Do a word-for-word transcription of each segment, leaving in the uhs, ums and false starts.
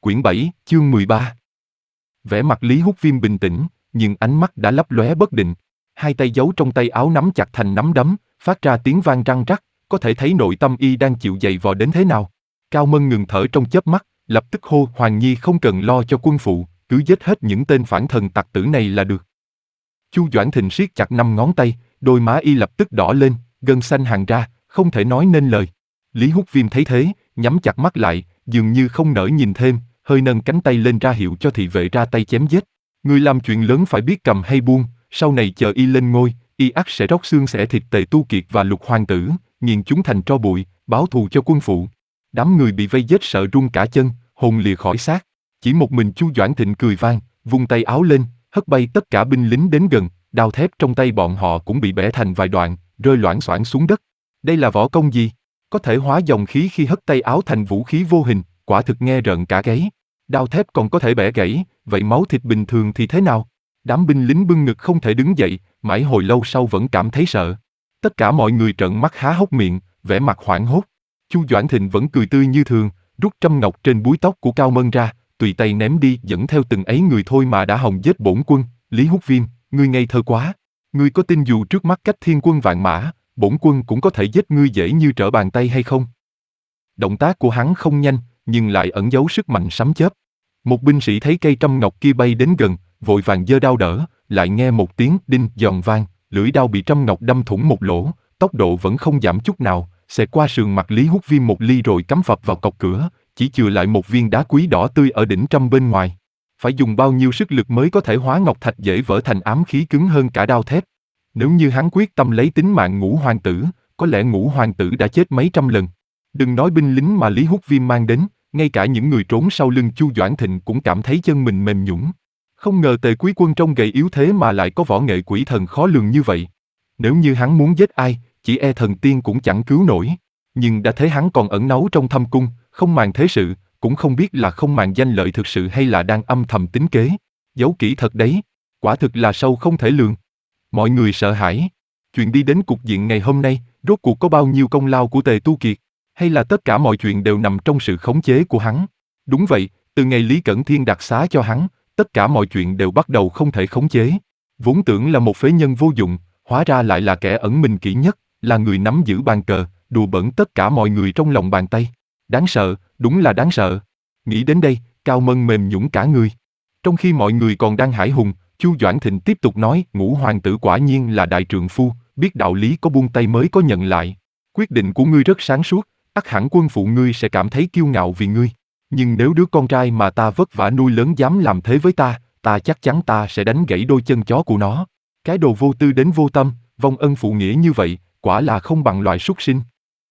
Quyển bảy, chương mười ba. Vẻ mặt Lý Húc Viêm bình tĩnh, nhưng ánh mắt đã lấp lóe bất định. Hai tay giấu trong tay áo nắm chặt thành nắm đấm, phát ra tiếng vang răng rắc, có thể thấy nội tâm y đang chịu dày vò đến thế nào. Cao Mân ngừng thở trong chớp mắt, lập tức hô Hoàng Nhi không cần lo cho quân phụ, cứ giết hết những tên phản thần tặc tử này là được. Chu Doãn Thịnh siết chặt năm ngón tay, đôi má y lập tức đỏ lên, gân xanh hằn ra, không thể nói nên lời. Lý Húc Viêm thấy thế, nhắm chặt mắt lại, dường như không nỡ nhìn thêm, hơi nâng cánh tay lên ra hiệu cho thị vệ ra tay chém giết. Người làm chuyện lớn phải biết cầm hay buông, sau này chờ y lên ngôi, y ắt sẽ róc xương xẻ thịt Tề Tu Kiệt và Lục Hoàng tử, nghiền chúng thành tro bụi, báo thù cho quân phụ. Đám người bị vây giết sợ run cả chân, hồn lìa khỏi xác. Chỉ một mình Chu Doãn Thịnh cười vang, vung tay áo lên, hất bay tất cả binh lính đến gần, đao thép trong tay bọn họ cũng bị bẻ thành vài đoạn, rơi loảng xoảng xuống đất. Đây là võ công gì? Có thể hóa dòng khí khi hất tay áo thành vũ khí vô hình, quả thực nghe rợn cả gáy. Đao thép còn có thể bẻ gãy, vậy máu thịt bình thường thì thế nào? Đám binh lính bưng ngực không thể đứng dậy, mãi hồi lâu sau vẫn cảm thấy sợ. Tất cả mọi người trợn mắt há hốc miệng, vẻ mặt hoảng hốt. Chu Doãn Thịnh vẫn cười tươi như thường, rút trâm ngọc trên búi tóc của Cao Mân ra, tùy tay ném đi, dẫn theo từng ấy người thôi mà đã hòng giết bổn quân. Lý Húc Viêm, ngươi ngây thơ quá. Ngươi có tin dù trước mắt cách thiên quân vạn mã, bổn quân cũng có thể giết ngươi dễ như trở bàn tay hay không? Động tác của hắn không nhanh, nhưng lại ẩn giấu sức mạnh sấm chớp. Một binh sĩ thấy cây trâm ngọc kia bay đến gần, vội vàng giơ đao đỡ, lại nghe một tiếng đinh giòn vang, lưỡi đao bị trâm ngọc đâm thủng một lỗ, tốc độ vẫn không giảm chút nào, xẹt qua sườn mặt Lý Húc Viêm một ly rồi cắm phập vào cọc cửa, chỉ chừa lại một viên đá quý đỏ tươi ở đỉnh trâm bên ngoài. Phải dùng bao nhiêu sức lực mới có thể hóa ngọc thạch dễ vỡ thành ám khí cứng hơn cả đao thép. Nếu như hắn quyết tâm lấy tính mạng Ngũ Hoàng tử, có lẽ Ngũ Hoàng tử đã chết mấy trăm lần. Đừng nói binh lính mà Lý Húc Viêm mang đến, ngay cả những người trốn sau lưng Chu Doãn Thịnh cũng cảm thấy chân mình mềm nhũn. Không ngờ Tề Quý Quân trông gầy yếu thế mà lại có võ nghệ quỷ thần khó lường như vậy. Nếu như hắn muốn giết ai, chỉ e thần tiên cũng chẳng cứu nổi. Nhưng đã thấy hắn còn ẩn náu trong thâm cung, không màng thế sự, cũng không biết là không màng danh lợi thực sự hay là đang âm thầm tính kế. Giấu kỹ thật đấy, quả thực là sâu không thể lường. Mọi người sợ hãi. Chuyện đi đến cục diện ngày hôm nay, rốt cuộc có bao nhiêu công lao của Tề Tu Kiệt? Hay là tất cả mọi chuyện đều nằm trong sự khống chế của hắn? Đúng vậy, từ ngày Lý Cẩn Thiên đặc xá cho hắn, tất cả mọi chuyện đều bắt đầu không thể khống chế. Vốn tưởng là một phế nhân vô dụng, hóa ra lại là kẻ ẩn mình kỹ nhất, là người nắm giữ bàn cờ, đùa bỡn tất cả mọi người trong lòng bàn tay. Đáng sợ, đúng là đáng sợ. Nghĩ đến đây, Cao Mân mềm nhũn cả người. Trong khi mọi người còn đang hãi hùng, Chu Doãn Thịnh tiếp tục nói, Ngũ Hoàng tử quả nhiên là đại trượng phu, biết đạo lý có buông tay mới có nhận lại. Quyết định của ngươi rất sáng suốt, ắt hẳn quân phụ ngươi sẽ cảm thấy kiêu ngạo vì ngươi. Nhưng nếu đứa con trai mà ta vất vả nuôi lớn dám làm thế với ta, ta chắc chắn ta sẽ đánh gãy đôi chân chó của nó. Cái đồ vô tư đến vô tâm, vong ân phụ nghĩa như vậy, quả là không bằng loài súc sinh.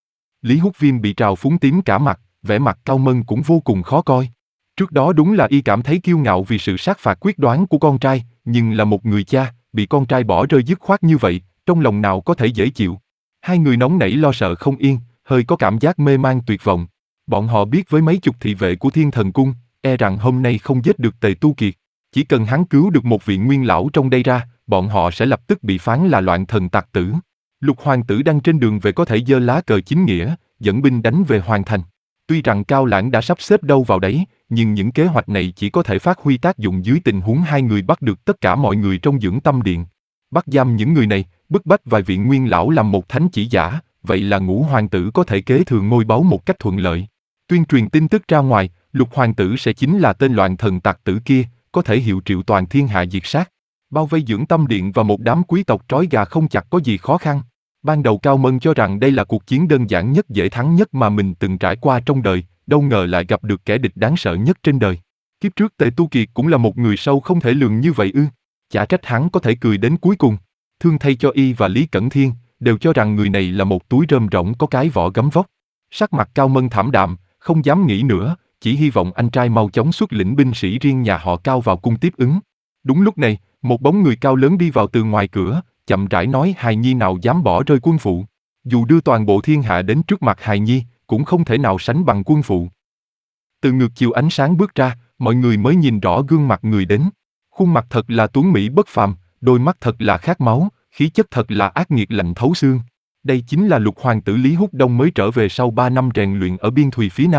Lý Húc Viêm bị trào phúng tím cả mặt, vẻ mặt Cao Mân cũng vô cùng khó coi. Trước đó đúng là y cảm thấy kiêu ngạo vì sự sát phạt quyết đoán của con trai, nhưng là một người cha, bị con trai bỏ rơi dứt khoát như vậy, trong lòng nào có thể dễ chịu. Hai người nóng nảy lo sợ không yên, hơi có cảm giác mê man tuyệt vọng. Bọn họ biết với mấy chục thị vệ của Thiên Thần Cung, e rằng hôm nay không giết được Tề Tu Kiệt. Chỉ cần hắn cứu được một vị nguyên lão trong đây ra, bọn họ sẽ lập tức bị phán là loạn thần tặc tử. Lục Hoàng tử đang trên đường về có thể giơ lá cờ chính nghĩa, dẫn binh đánh về Hoàng thành. Tuy rằng Cao Lãng đã sắp xếp đâu vào đấy, nhưng những kế hoạch này chỉ có thể phát huy tác dụng dưới tình huống hai người bắt được tất cả mọi người trong dưỡng tâm điện. Bắt giam những người này, bức bách vài vị nguyên lão làm một thánh chỉ giả, vậy là Ngũ Hoàng tử có thể kế thừa ngôi báu một cách thuận lợi. Tuyên truyền tin tức ra ngoài, Lục Hoàng tử sẽ chính là tên loạn thần tặc tử kia, có thể hiệu triệu toàn thiên hạ diệt sát. Bao vây dưỡng tâm điện và một đám quý tộc trói gà không chặt có gì khó khăn. Ban đầu Cao Mân cho rằng đây là cuộc chiến đơn giản nhất dễ thắng nhất mà mình từng trải qua trong đời, đâu ngờ lại gặp được kẻ địch đáng sợ nhất trên đời. Kiếp trước Tề Tu Kiệt cũng là một người sâu không thể lường như vậy ư? Chả trách hắn có thể cười đến cuối cùng. Thương thay cho y và Lý Cẩn Thiên, đều cho rằng người này là một túi rơm rỗng có cái vỏ gấm vóc. Sắc mặt Cao Mân thảm đạm, không dám nghĩ nữa, chỉ hy vọng anh trai mau chóng xuất lĩnh binh sĩ riêng nhà họ Cao vào cung tiếp ứng. Đúng lúc này, một bóng người cao lớn đi vào từ ngoài cửa, chậm rãi nói hài nhi nào dám bỏ rơi quân phụ. Dù đưa toàn bộ thiên hạ đến trước mặt hài nhi, cũng không thể nào sánh bằng quân phụ. Từ ngược chiều ánh sáng bước ra, mọi người mới nhìn rõ gương mặt người đến. Khuôn mặt thật là tuấn mỹ bất phàm, đôi mắt thật là khát máu, khí chất thật là ác nghiệt lạnh thấu xương. Đây chính là Lục Hoàng tử Lý Húc Đông mới trở về sau ba năm rèn luyện ở biên thùy phía Nam.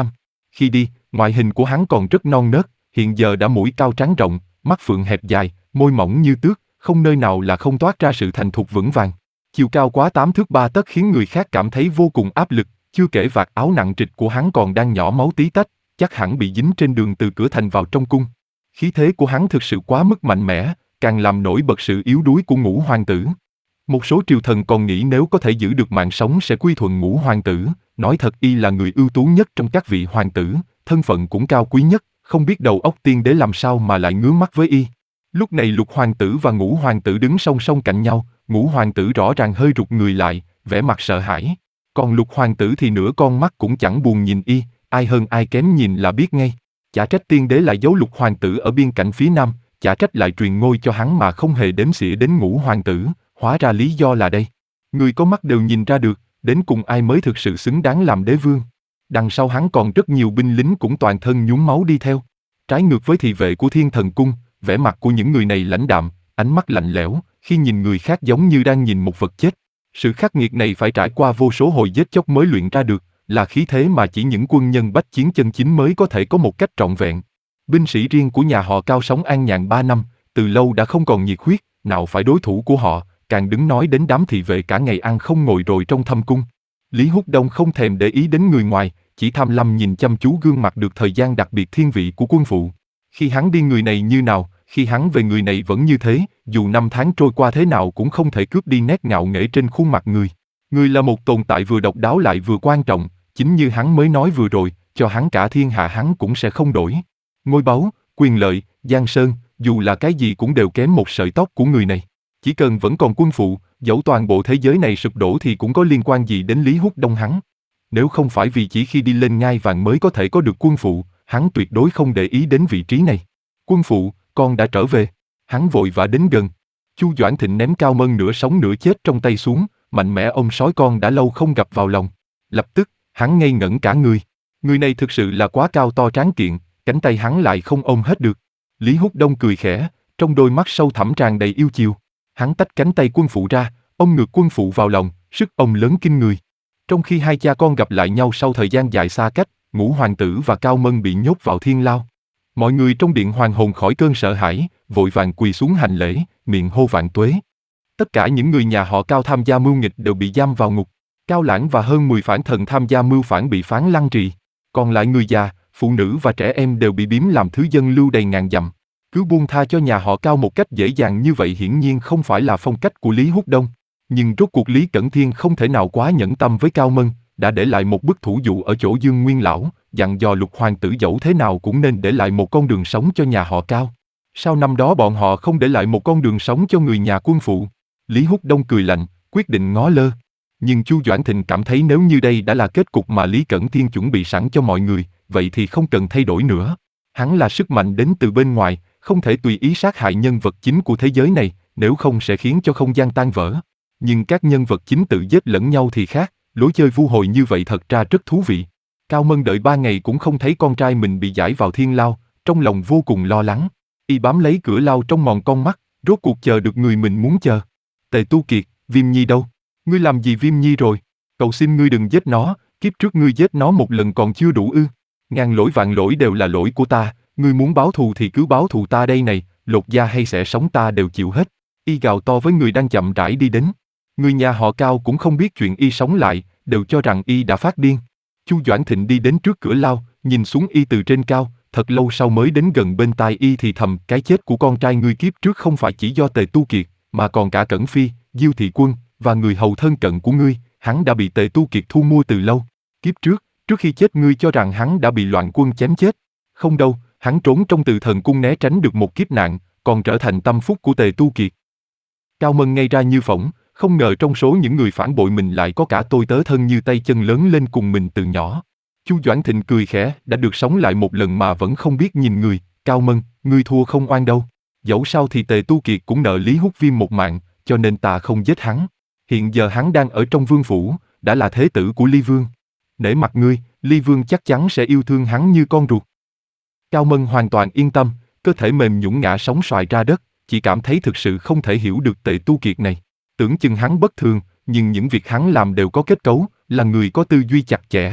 Khi đi, ngoại hình của hắn còn rất non nớt, hiện giờ đã mũi cao trán rộng, mắt phượng hẹp dài, môi mỏng như tước, không nơi nào là không toát ra sự thành thục vững vàng. Chiều cao quá tám thước ba tấc khiến người khác cảm thấy vô cùng áp lực, chưa kể vạt áo nặng trịch của hắn còn đang nhỏ máu tí tách, chắc hẳn bị dính trên đường từ cửa thành vào trong cung. Khí thế của hắn thực sự quá mức mạnh mẽ, càng làm nổi bật sự yếu đuối của Ngũ hoàng tử. Một số triều thần còn nghĩ nếu có thể giữ được mạng sống sẽ quy thuận Ngũ hoàng tử, nói thật y là người ưu tú nhất trong các vị hoàng tử, thân phận cũng cao quý nhất, không biết đầu óc tiên đế làm sao mà lại ngứa mắt với y. Lúc này Lục hoàng tử và Ngũ hoàng tử đứng song song cạnh nhau, Ngũ hoàng tử rõ ràng hơi rụt người lại, vẻ mặt sợ hãi. Còn Lục hoàng tử thì nửa con mắt cũng chẳng buồn nhìn y, ai hơn ai kém nhìn là biết ngay. Chả trách tiên đế lại giấu Lục hoàng tử ở biên cảnh phía nam, chả trách lại truyền ngôi cho hắn mà không hề đếm xỉa đến Ngũ hoàng tử, hóa ra lý do là đây. Người có mắt đều nhìn ra được, đến cùng ai mới thực sự xứng đáng làm đế vương. Đằng sau hắn còn rất nhiều binh lính cũng toàn thân nhuốm máu đi theo. Trái ngược với thị vệ của Thiên Thần Cung, vẻ mặt của những người này lãnh đạm, ánh mắt lạnh lẽo, khi nhìn người khác giống như đang nhìn một vật chết. Sự khắc nghiệt này phải trải qua vô số hồi giết chóc mới luyện ra được, là khí thế mà chỉ những quân nhân bách chiến chân chính mới có thể có một cách trọn vẹn. Binh sĩ riêng của nhà họ Cao sống an nhàn ba năm, từ lâu đã không còn nhiệt huyết, nào phải đối thủ của họ, càng đứng nói đến đám thị vệ cả ngày ăn không ngồi rồi trong thâm cung. Lý Húc Đông không thèm để ý đến người ngoài, chỉ tham lam nhìn chăm chú gương mặt được thời gian đặc biệt thiên vị của quân phụ. Khi hắn đi người này như nào, khi hắn về người này vẫn như thế, dù năm tháng trôi qua thế nào cũng không thể cướp đi nét ngạo nghễ trên khuôn mặt người. Người là một tồn tại vừa độc đáo lại vừa quan trọng, chính như hắn mới nói vừa rồi, cho hắn cả thiên hạ hắn cũng sẽ không đổi. Ngôi báu, quyền lợi, giang sơn, dù là cái gì cũng đều kém một sợi tóc của người này. Chỉ cần vẫn còn quân phụ, dẫu toàn bộ thế giới này sụp đổ thì cũng có liên quan gì đến Lý Húc Đông hắn. Nếu không phải vì chỉ khi đi lên ngai vàng mới có thể có được quân phụ, hắn tuyệt đối không để ý đến vị trí này. Quân phụ, con đã trở về. Hắn vội vã đến gần. Chu Doãn Thịnh ném Cao Mân nửa sống nửa chết trong tay xuống, mạnh mẽ ôm sói con đã lâu không gặp vào lòng. Lập tức, hắn ngây ngẩn cả người. Người này thực sự là quá cao to tráng kiện, cánh tay hắn lại không ôm hết được. Lý Húc Đông cười khẽ, trong đôi mắt sâu thẳm tràn đầy yêu chiều. Hắn tách cánh tay quân phụ ra, ôm ngược quân phụ vào lòng, sức ôm lớn kinh người. Trong khi hai cha con gặp lại nhau sau thời gian dài xa cách, Ngũ hoàng tử và Cao Mân bị nhốt vào thiên lao. Mọi người trong điện hoàng hồn khỏi cơn sợ hãi, vội vàng quỳ xuống hành lễ, miệng hô vạn tuế. Tất cả những người nhà họ Cao tham gia mưu nghịch đều bị giam vào ngục. Cao Lãng và hơn mười phản thần tham gia mưu phản bị phán lăng trì. Còn lại người già, phụ nữ và trẻ em đều bị biếm làm thứ dân lưu đầy ngàn dặm. Cứ buông tha cho nhà họ Cao một cách dễ dàng như vậy hiển nhiên không phải là phong cách của Lý Húc Đông. Nhưng rốt cuộc Lý Cẩn Thiên không thể nào quá nhẫn tâm với Cao Mân, đã để lại một bức thủ dụ ở chỗ Dương Nguyên Lão, dặn dò Lục hoàng tử dẫu thế nào cũng nên để lại một con đường sống cho nhà họ Cao. Sao năm đó bọn họ không để lại một con đường sống cho người nhà quân phụ? Lý Húc Đông cười lạnh, quyết định ngó lơ. Nhưng Chu Doãn Thịnh cảm thấy nếu như đây đã là kết cục mà Lý Cẩn Thiên chuẩn bị sẵn cho mọi người, vậy thì không cần thay đổi nữa. Hắn là sức mạnh đến từ bên ngoài, không thể tùy ý sát hại nhân vật chính của thế giới này, nếu không sẽ khiến cho không gian tan vỡ. Nhưng các nhân vật chính tự giết lẫn nhau thì khác, lối chơi vu hồi như vậy thật ra rất thú vị. Cao Mân đợi ba ngày cũng không thấy con trai mình bị giải vào thiên lao, trong lòng vô cùng lo lắng. Y bám lấy cửa lao trong mòn con mắt, rốt cuộc chờ được người mình muốn chờ. Tề Tu Kiệt, Viêm Nhi đâu? Ngươi làm gì Viêm Nhi rồi? Cầu xin ngươi đừng giết nó, kiếp trước ngươi giết nó một lần còn chưa đủ ư? Ngàn lỗi vạn lỗi đều là lỗi của ta, ngươi muốn báo thù thì cứ báo thù ta đây này, lột da hay sẽ sống ta đều chịu hết. Y gào to với người đang chậm rãi đi đến. Người nhà họ Cao cũng không biết chuyện y sống lại, đều cho rằng y đã phát điên. Chu Doãn Thịnh đi đến trước cửa lao, nhìn xuống y từ trên cao, thật lâu sau mới đến gần bên tai y thì thầm, cái chết của con trai ngươi kiếp trước không phải chỉ do Tề Tu Kiệt, mà còn cả Cẩn Phi, Diêu Thị Quân, và người hầu thân cận của ngươi, hắn đã bị Tề Tu Kiệt thu mua từ lâu. Kiếp trước, trước khi chết ngươi cho rằng hắn đã bị loạn quân chém chết. Không đâu, hắn trốn trong Từ Thần Cung né tránh được một kiếp nạn, còn trở thành tâm phúc của Tề Tu Kiệt. Cao Mân ngây ra như phỗng, không ngờ trong số những người phản bội mình lại có cả tôi tớ thân như tay chân lớn lên cùng mình từ nhỏ. Chu Doãn Thịnh cười khẽ, đã được sống lại một lần mà vẫn không biết nhìn người, Cao Mân, ngươi thua không oan đâu. Dẫu sao thì Tề Tu Kiệt cũng nợ Lý Húc Viêm một mạng, cho nên ta không giết hắn. Hiện giờ hắn đang ở trong vương phủ, đã là thế tử của Ly Vương. Nể mặt ngươi, Ly Vương chắc chắn sẽ yêu thương hắn như con ruột. Cao Mân hoàn toàn yên tâm, cơ thể mềm nhũn ngã sóng xoài ra đất, chỉ cảm thấy thực sự không thể hiểu được Tề Tu Kiệt này. Tưởng chừng hắn bất thường, nhưng những việc hắn làm đều có kết cấu, là người có tư duy chặt chẽ.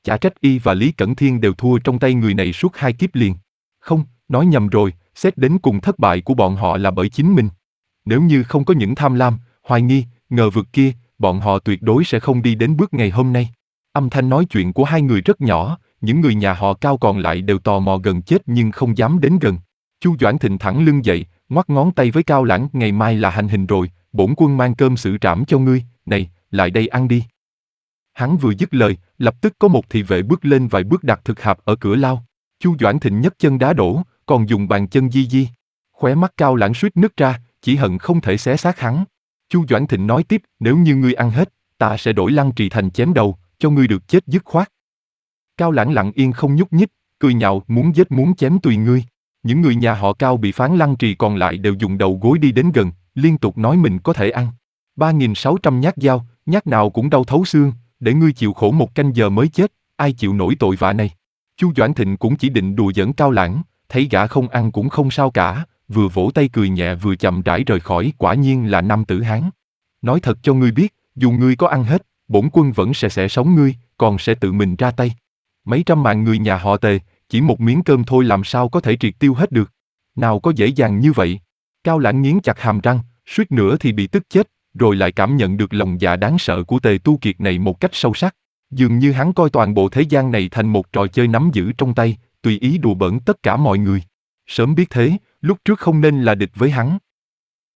Chả trách y và Lý Cẩn Thiên đều thua trong tay người này suốt hai kiếp liền. Không, nói nhầm rồi, xét đến cùng thất bại của bọn họ là bởi chính mình. Nếu như không có những tham lam, hoài nghi, ngờ vực kia, bọn họ tuyệt đối sẽ không đi đến bước ngày hôm nay. Âm thanh nói chuyện của hai người rất nhỏ, những người nhà họ Cao còn lại đều tò mò gần chết nhưng không dám đến gần. Chu Doãn Thịnh thẳng lưng dậy, ngoắc ngón tay với Cao Lãng, ngày mai là hành hình rồi, bổn quân mang cơm xử trảm cho ngươi, này, lại đây ăn đi. Hắn vừa dứt lời, lập tức có một thị vệ bước lên vài bước đặt thực hạp ở cửa lao. Chu Doãn Thịnh nhấc chân đá đổ, còn dùng bàn chân di di. Khóe mắt Cao Lãng suýt nứt ra, chỉ hận không thể xé xác hắn. Chu Doãn Thịnh nói tiếp, nếu như ngươi ăn hết, ta sẽ đổi Lăng Trì thành chém đầu, cho ngươi được chết dứt khoát. Cao Lãng lặng yên không nhúc nhích, cười nhạo, muốn giết muốn chém tùy ngươi. Những người nhà họ Cao bị phán Lăng Trì còn lại đều dùng đầu gối đi đến gần, liên tục nói mình có thể ăn. ba nghìn sáu trăm nhát dao, nhát nào cũng đau thấu xương, để ngươi chịu khổ một canh giờ mới chết, ai chịu nổi tội vạ này. Chu Doãn Thịnh cũng chỉ định đùa giỡn Cao Lãng, thấy gã không ăn cũng không sao cả, vừa vỗ tay cười nhẹ vừa chậm rãi rời khỏi, quả nhiên là nam tử Hán. Nói thật cho ngươi biết, dù ngươi có ăn hết, bổn quân vẫn sẽ sẽ sống ngươi, còn sẽ tự mình ra tay. Mấy trăm mạng người nhà họ Tề, chỉ một miếng cơm thôi làm sao có thể triệt tiêu hết được. Nào có dễ dàng như vậy. Cao Lãng nghiến chặt hàm răng, suýt nữa thì bị tức chết, rồi lại cảm nhận được lòng dạ đáng sợ của Tề Tu Kiệt này một cách sâu sắc. Dường như hắn coi toàn bộ thế gian này thành một trò chơi nắm giữ trong tay, tùy ý đùa bỡn tất cả mọi người. Sớm biết thế, lúc trước không nên là địch với hắn.